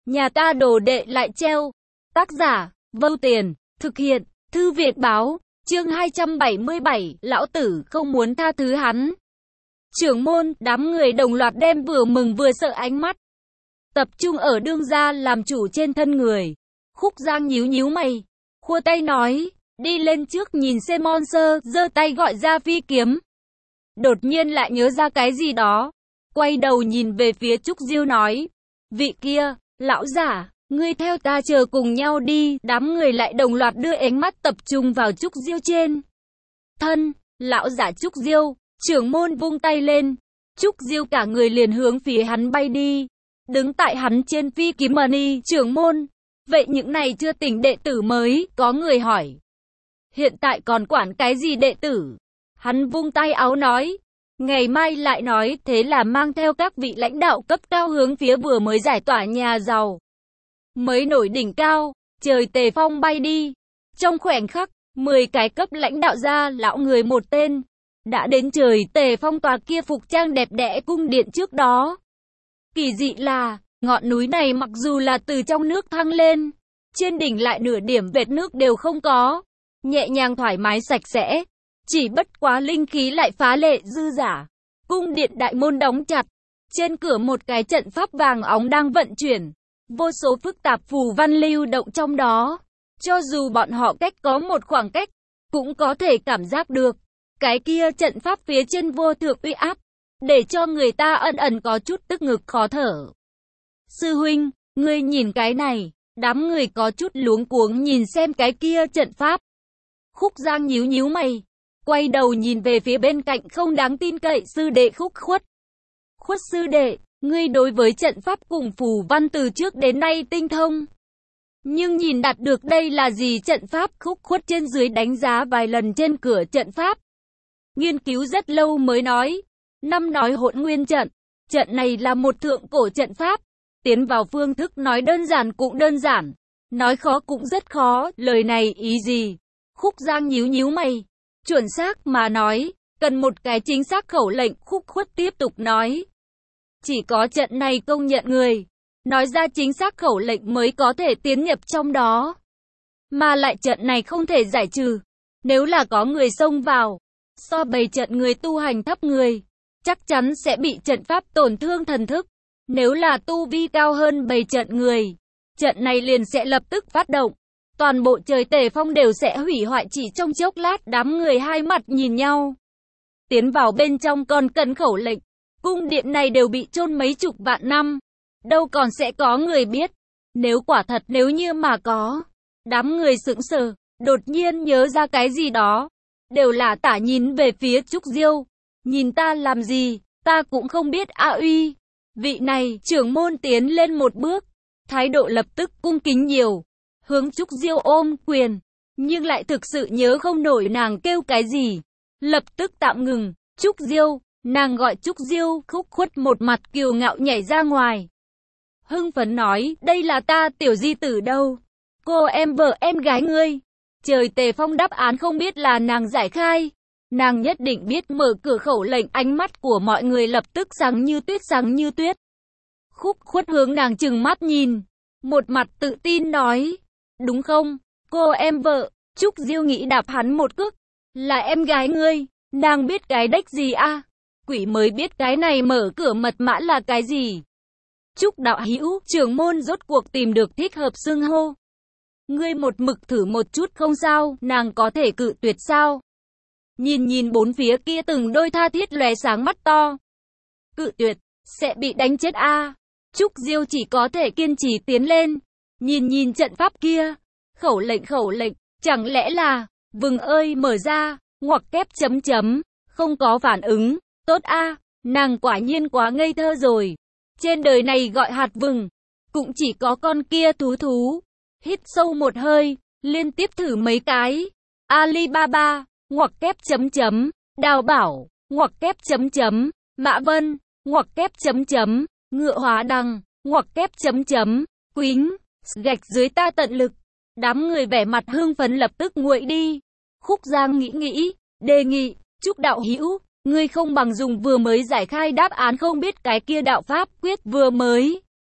Nhà ta đồ đệ lại treo. Tác giả, Vâu Tiền, thực hiện, Thư viện báo, chương 277, lão tử không muốn tha thứ hắn. Trưởng môn, đám người đồng loạt đem vừa mừng vừa sợ ánh mắt tập trung ở đương gia làm chủ trên thân người. Khúc Giang nhíu nhíu mày, khua tay nói, đi lên trước nhìn xem. Monster giơ tay gọi ra phi kiếm. Đột nhiên lại nhớ ra cái gì đó, quay đầu nhìn về phía Trúc Diêu nói, vị kia, lão giả, ngươi theo ta chờ cùng nhau đi. Đám người lại đồng loạt đưa ánh mắt tập trung vào Trúc Diêu trên thân. Lão giả Trúc Diêu, trưởng môn vung tay lên, Trúc Diêu cả người liền hướng phía hắn bay đi, đứng tại hắn trên phi kiếm. Mani, trưởng môn, vậy những này chưa tỉnh đệ tử mới, có người hỏi. Hiện tại còn quản cái gì đệ tử? Hắn vung tay áo nói, ngày mai lại nói. Thế là mang theo các vị lãnh đạo cấp cao hướng phía vừa mới giải tỏa nhà giàu mới nổi đỉnh cao, trời Tề Phong bay đi. Trong khoảnh khắc, 10 cái cấp lãnh đạo gia lão người một tên đã đến trời Tề Phong tòa kia phục trang đẹp đẽ cung điện trước đó. Kỳ dị là, ngọn núi này mặc dù là từ trong nước thăng lên, trên đỉnh lại nửa điểm vệt nước đều không có, nhẹ nhàng thoải mái sạch sẽ, chỉ bất quá linh khí lại phá lệ dư dả. Cung điện đại môn đóng chặt, trên cửa một cái trận pháp vàng óng đang vận chuyển, vô số phức tạp phù văn lưu động trong đó. Cho dù bọn họ cách có một khoảng cách, cũng có thể cảm giác được cái kia trận pháp phía trên vô thượng uy áp, để cho người ta ẩn ẩn có chút tức ngực khó thở. Sư huynh, ngươi nhìn cái này. Đám người có chút luống cuống nhìn xem cái kia trận pháp. Khúc Giang nhíu nhíu mày, quay đầu nhìn về phía bên cạnh không đáng tin cậy sư đệ Khúc Khuất. Khuất sư đệ, ngươi đối với trận pháp cùng phù văn từ trước đến nay tinh thông, nhưng nhìn đạt được đây là gì trận pháp? Khúc Khuất trên dưới đánh giá vài lần trên cửa trận pháp, nghiên cứu rất lâu mới nói, năm nói Hỗn Nguyên trận. Trận này là một thượng cổ trận pháp, tiến vào phương thức nói đơn giản cũng đơn giản, nói khó cũng rất khó. Lời này ý gì? Khúc Giang nhíu nhíu mày, chuẩn xác mà nói, cần một cái chính xác khẩu lệnh. Khúc Khuất tiếp tục nói, chỉ có trận này công nhận người nói ra chính xác khẩu lệnh mới có thể tiến nhập trong đó, mà lại trận này không thể giải trừ. Nếu là có người xông vào, so bày trận người tu hành thấp người, chắc chắn sẽ bị trận pháp tổn thương thần thức. Nếu là tu vi cao hơn bày trận người, trận này liền sẽ lập tức phát động, toàn bộ trời Tề Phong đều sẽ hủy hoại chỉ trong chốc lát. Đám người hai mặt nhìn nhau, tiến vào bên trong còn cần khẩu lệnh. Cung điện này đều bị chôn mấy chục vạn năm, đâu còn sẽ có người biết. Nếu quả thật nếu như mà có. Đám người sững sờ, đột nhiên nhớ ra cái gì đó, đều là tả nhìn về phía Trúc Diêu. Nhìn ta làm gì? Ta cũng không biết a uy. Vị này, trưởng môn tiến lên một bước, thái độ lập tức cung kính nhiều, hướng Trúc Diêu ôm quyền, nhưng lại thực sự nhớ không nổi nàng kêu cái gì, lập tức tạm ngừng. Trúc Diêu, nàng gọi Trúc Diêu. Khúc Khuất một mặt kiêu ngạo nhảy ra ngoài, hưng phấn nói, đây là ta tiểu di tử đâu, cô em vợ em gái ngươi. Trời Tề Phong đáp án không biết là nàng giải khai, nàng nhất định biết mở cửa khẩu lệnh. Ánh mắt của mọi người lập tức sáng như tuyết, sáng như tuyết. Khúc Khuất hướng nàng trừng mắt nhìn, một mặt tự tin nói, đúng không, cô em vợ? Trúc Diêu nghĩ đạp hắn một cước, là em gái ngươi, nàng biết cái đếch gì a? Quỷ mới biết cái này mở cửa mật mã là cái gì. Trúc đạo hữu, trưởng môn rốt cuộc tìm được thích hợp xưng hô. Ngươi một mực thử một chút không sao, nàng có thể cự tuyệt sao? Nhìn bốn phía kia từng đôi tha thiết lóe sáng mắt to. Cự tuyệt, sẽ bị đánh chết a. Trúc Diêu chỉ có thể kiên trì tiến lên, nhìn trận pháp kia. Khẩu lệnh, chẳng lẽ là, vừng ơi mở ra, ngoặc kép chấm chấm, không có phản ứng, tốt a, nàng quả nhiên quá ngây thơ rồi. Trên đời này gọi hạt vừng, cũng chỉ có con kia thú. Hít sâu một hơi, liên tiếp thử mấy cái. Alibaba, ngoặc kép chấm chấm, Đào Bảo, ngoặc kép chấm chấm, Mã Vân, ngoặc kép chấm chấm, Ngựa Hóa Đằng, ngoặc kép chấm chấm, Quýnh, gạch dưới ta tận lực. Đám người vẻ mặt hưng phấn lập tức nguội đi. Khúc Giang nghĩ, đề nghị, Trúc đạo hữu, ngươi không bằng dùng vừa mới giải khai đáp án, không biết cái kia đạo pháp quyết vừa mới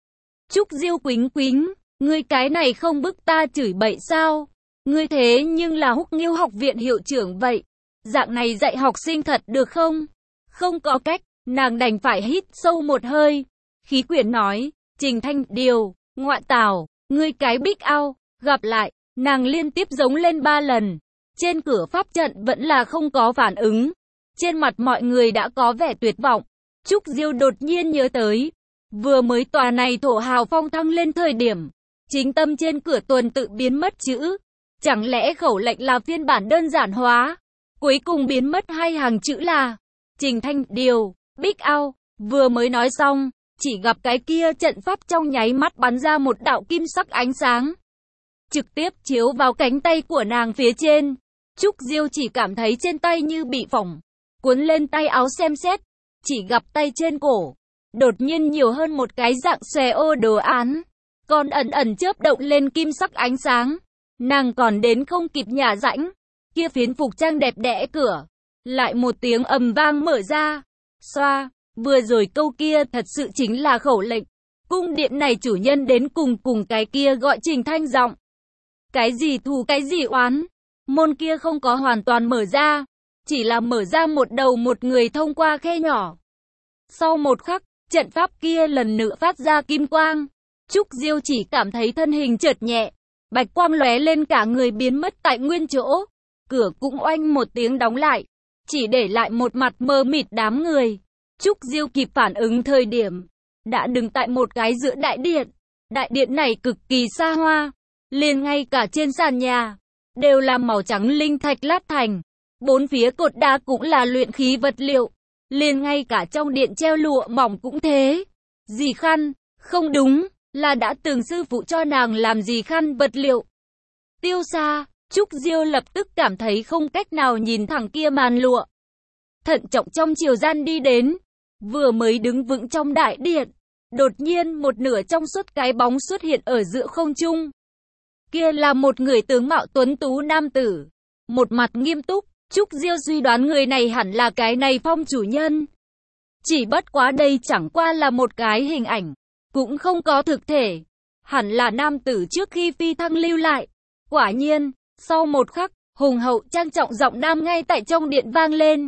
Trúc Diêu quính quính, ngươi cái này không bức ta chửi bậy sao? Ngươi thế nhưng là Húc Nghiêu học viện hiệu trưởng vậy. Dạng này dạy học sinh thật được không? Không có cách, nàng đành phải hít sâu một hơi. Khí quyển nói, Trình Thanh Điều, ngoại tảo, ngươi cái big ao, gặp lại, nàng liên tiếp giống lên 3 lần. Trên cửa pháp trận vẫn là không có phản ứng. Trên mặt mọi người đã có vẻ tuyệt vọng. Trúc Diêu đột nhiên nhớ tới, vừa mới tòa này thổ hào phong thăng lên thời điểm, chính tâm trên cửa tuần tự biến mất chữ. Chẳng lẽ khẩu lệnh là phiên bản đơn giản hóa? Cuối cùng biến mất 2 hàng chữ là Trình Thanh Điều, Big Ao. Vừa mới nói xong, chỉ gặp cái kia trận pháp trong nháy mắt bắn ra một đạo kim sắc ánh sáng, trực tiếp chiếu vào cánh tay của nàng phía trên. Trúc Diêu chỉ cảm thấy trên tay như bị phỏng, cuốn lên tay áo xem xét, chỉ gặp tay trên cổ đột nhiên nhiều hơn một cái dạng xòe ô đồ án, còn ẩn ẩn chớp động lên kim sắc ánh sáng. Nàng còn đến không kịp nhả rãnh, kia phiến phục trang đẹp đẽ cửa lại một tiếng ầm vang mở ra. Xoa, vừa rồi câu kia thật sự chính là khẩu lệnh. Cung điện này chủ nhân đến cùng cái kia gọi Trình Thanh giọng. Cái gì thù cái gì oán? Môn kia không có hoàn toàn mở ra, chỉ là mở ra một đầu một người thông qua khe nhỏ. Sau một khắc, trận pháp kia lần nữa phát ra kim quang. Trúc Diêu chỉ cảm thấy thân hình chợt nhẹ, bạch quang lóe lên cả người biến mất tại nguyên chỗ. Cửa cũng oanh một tiếng đóng lại, chỉ để lại một mặt mờ mịt đám người. Trúc Diêu kịp phản ứng thời điểm, đã đứng tại một cái giữa đại điện. Đại điện này cực kỳ xa hoa, liền ngay cả trên sàn nhà đều là màu trắng linh thạch lát thành. Bốn phía cột đá cũng là luyện khí vật liệu, liền ngay cả trong điện treo lụa mỏng cũng thế. Dì khăn, không đúng, là đã từng sư phụ cho nàng làm dì khăn vật liệu. Tiêu xa, Trúc Diêu lập tức cảm thấy không cách nào nhìn thẳng kia màn lụa. Thận trọng trong chiều gian đi đến, vừa mới đứng vững trong đại điện, đột nhiên một nửa trong suốt cái bóng xuất hiện ở giữa không trung. Kia là một người tướng mạo tuấn tú nam tử, một mặt nghiêm túc. Trúc Diêu suy đoán người này hẳn là cái này phong chủ nhân. Chỉ bất quá đây chẳng qua là một cái hình ảnh, cũng không có thực thể. Hẳn là nam tử trước khi phi thăng lưu lại. Quả nhiên, sau một khắc, hùng hậu trang trọng giọng nam ngay tại trong điện vang lên.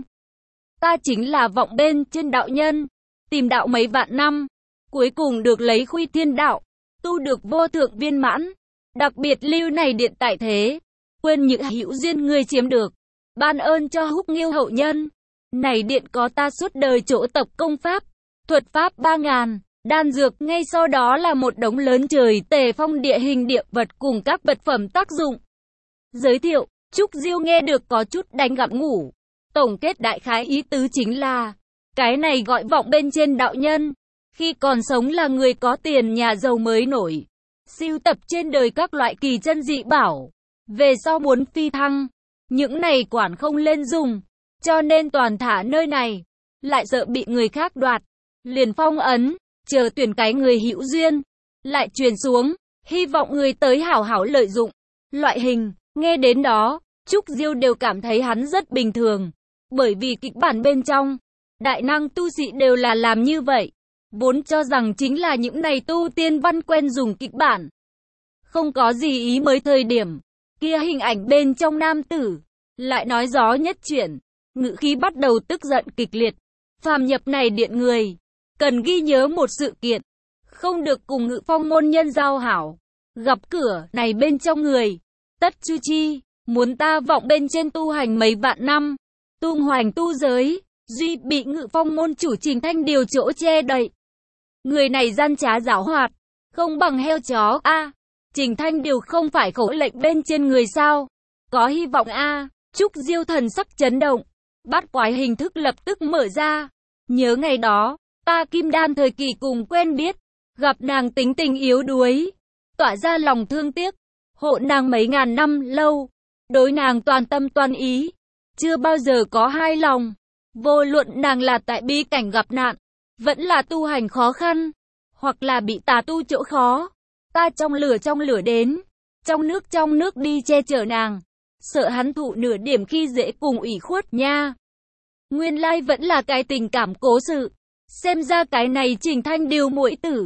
Ta chính là vọng bên trên đạo nhân, tìm đạo mấy vạn năm, cuối cùng được lấy khuy thiên đạo, tu được vô thượng viên mãn. Đặc biệt lưu này điện tại thế, quên những hữu duyên người chiếm được, ban ơn cho Húc Nghiêu hậu nhân. Này điện có ta suốt đời chỗ tập công pháp, thuật pháp 3000, đan dược, ngay sau đó là một đống lớn trời tề phong địa hình địa vật cùng các vật phẩm tác dụng. Giới thiệu, Trúc Diêu nghe được có chút đánh gặm ngủ. Tổng kết đại khái ý tứ chính là, cái này gọi vọng bên trên đạo nhân, khi còn sống là người có tiền nhà giàu mới nổi, sưu tập trên đời các loại kỳ chân dị bảo. Về sau muốn phi thăng, những này quản không lên dùng, cho nên toàn thả nơi này, lại sợ bị người khác đoạt, liền phong ấn, chờ tuyển cái người hữu duyên, lại truyền xuống, hy vọng người tới hảo hảo lợi dụng. Loại hình, nghe đến đó, Trúc Diêu đều cảm thấy hắn rất bình thường, bởi vì kịch bản bên trong, đại năng tu sĩ đều là làm như vậy, vốn cho rằng chính là những này tu tiên văn quen dùng kịch bản. Không có gì ý mới thời điểm, kia hình ảnh bên trong nam tử, lại nói gió nhất chuyển, ngữ khí bắt đầu tức giận kịch liệt. Phàm nhập này điện người, cần ghi nhớ một sự kiện, không được cùng Ngự Phong môn nhân giao hảo. Gặp cửa này bên trong người, tất chu chi, muốn ta vọng bên trên tu hành mấy vạn năm, tung hoành tu giới, duy bị Ngự Phong môn chủ Trình Thanh điều chỗ che đậy. Người này gian trá giảo hoạt, không bằng heo chó a. Trình Thanh điều không phải khẩu lệnh bên trên người sao? Có hy vọng a. Trúc Diêu thần sắc chấn động, bát quái hình thức lập tức mở ra. Nhớ ngày đó, ta kim đan thời kỳ cùng quen biết, gặp nàng tính tình yếu đuối, tỏa ra lòng thương tiếc, hộ nàng mấy ngàn năm lâu, đối nàng toàn tâm toàn ý, chưa bao giờ có hai lòng. Vô luận nàng là tại bi cảnh gặp nạn, vẫn là tu hành khó khăn, hoặc là bị tà tu chỗ khó, ta trong lửa đến, trong nước đi che chở nàng, sợ hắn thụ nửa điểm khi dễ cùng ủy khuất nha. Nguyên lai vẫn là cái tình cảm cố sự, xem ra cái này Trình Thanh điều muội tử,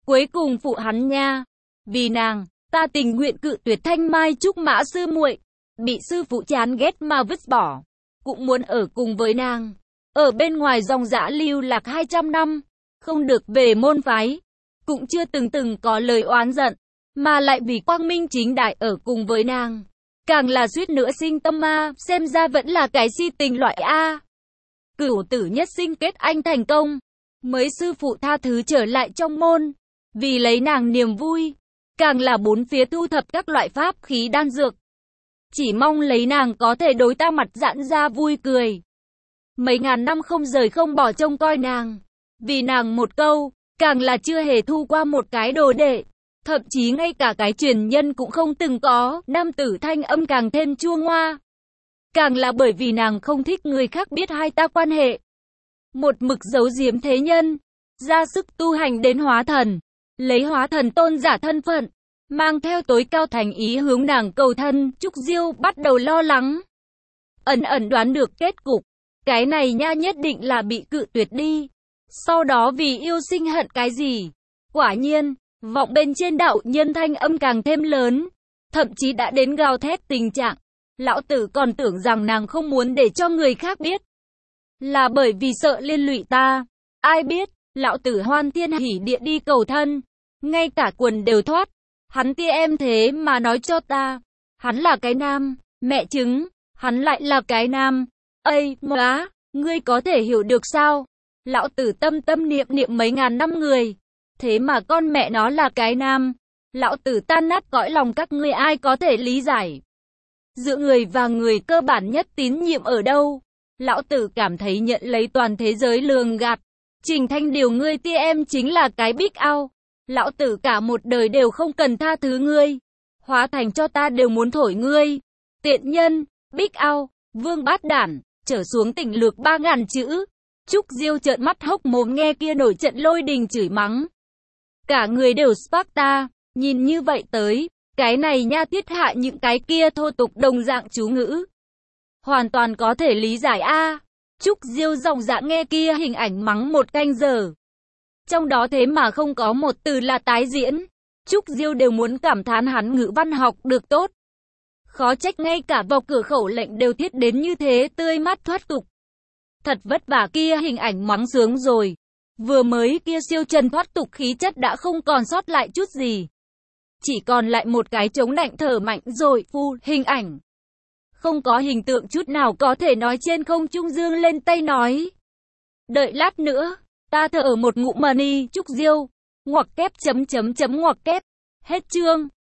Cuối cùng phụ hắn nha. Vì nàng, ta tình nguyện cự tuyệt Thanh Mai Trúc Mã sư muội, bị sư phụ chán ghét mà vứt bỏ, cũng muốn ở cùng với nàng. Ở bên ngoài dòng dã lưu lạc 200 năm, không được về môn phái, cũng chưa từng có lời oán giận, mà lại vì quang minh chính đại ở cùng với nàng. Càng là suýt nữa sinh tâm ma, xem ra vẫn là cái si tình loại A. Cửu tử nhất sinh kết anh thành công, mới sư phụ tha thứ trở lại trong môn, vì lấy nàng niềm vui, càng là bốn phía thu thập các loại pháp khí đan dược. Chỉ mong lấy nàng có thể đối ta mặt giãn ra vui cười. Mấy ngàn năm không rời không bỏ trông coi nàng, vì nàng một câu, càng là chưa hề thu qua một cái đồ đệ. Thậm chí ngay cả cái truyền nhân cũng không từng có, nam tử thanh âm càng thêm chua ngoa. Càng là bởi vì nàng không thích người khác biết hai ta quan hệ. Một mực giấu giếm thế nhân, ra sức tu hành đến hóa thần, lấy hóa thần tôn giả thân phận, mang theo tối cao thành ý hướng nàng cầu thân. Trúc Diêu bắt đầu lo lắng. Ẩn đoán được kết cục, cái này nha nhất định là bị cự tuyệt đi. Sau đó vì yêu sinh hận cái gì? Quả nhiên, vọng bên trên đạo nhân thanh âm càng thêm lớn, thậm chí đã đến gào thét tình trạng. Lão tử còn tưởng rằng nàng không muốn để cho người khác biết, là bởi vì sợ liên lụy ta. Ai biết, lão tử hoan thiên hỉ địa đi cầu thân, ngay cả quần đều thoát. Hắn tia em thế mà nói cho ta, hắn là cái nam, mẹ chứng, hắn lại là cái nam. Ây, má, ngươi có thể hiểu được sao? Lão tử tâm niệm mấy ngàn năm người, thế mà con mẹ nó là cái nam. Lão tử tan nát cõi lòng các ngươi, ai có thể lý giải? Giữa người và người cơ bản nhất tín nhiệm ở đâu? Lão tử cảm thấy nhận lấy toàn thế giới lường gạt. Trình Thanh Điều, ngươi tia em chính là cái big out. Lão tử cả một đời đều không cần tha thứ ngươi, hóa thành cho ta đều muốn thổi ngươi. Tiện nhân, big out, vương bát đản, trở xuống tỉnh lược 3000 chữ. Trúc Diêu trợn mắt hốc mồm nghe kia nổi trận lôi đình chửi mắng. Cả người đều Sparta, nhìn như vậy tới, cái này nha thiết hạ những cái kia thô tục đồng dạng chú ngữ. Hoàn toàn có thể lý giải a. Trúc Diêu dòng dã nghe kia hình ảnh mắng một canh giờ. Trong đó thế mà không có một từ là tái diễn. Trúc Diêu đều muốn cảm thán hắn ngữ văn học được tốt. Khó trách ngay cả vào cửa khẩu lệnh đều thiết đến như thế, tươi mát thoát tục. Thật vất vả kia hình ảnh mắng sướng rồi. Vừa mới kia siêu trần thoát tục khí chất đã không còn sót lại chút gì. Chỉ còn lại một cái chống nạnh thở mạnh rồi, hình ảnh. Không có hình tượng chút nào có thể nói trên không trung dương lên tay nói. Đợi lát nữa, ta thở một ngụm money. Trúc Diêu, ngoặc kép chấm ngoặc kép. Hết chương.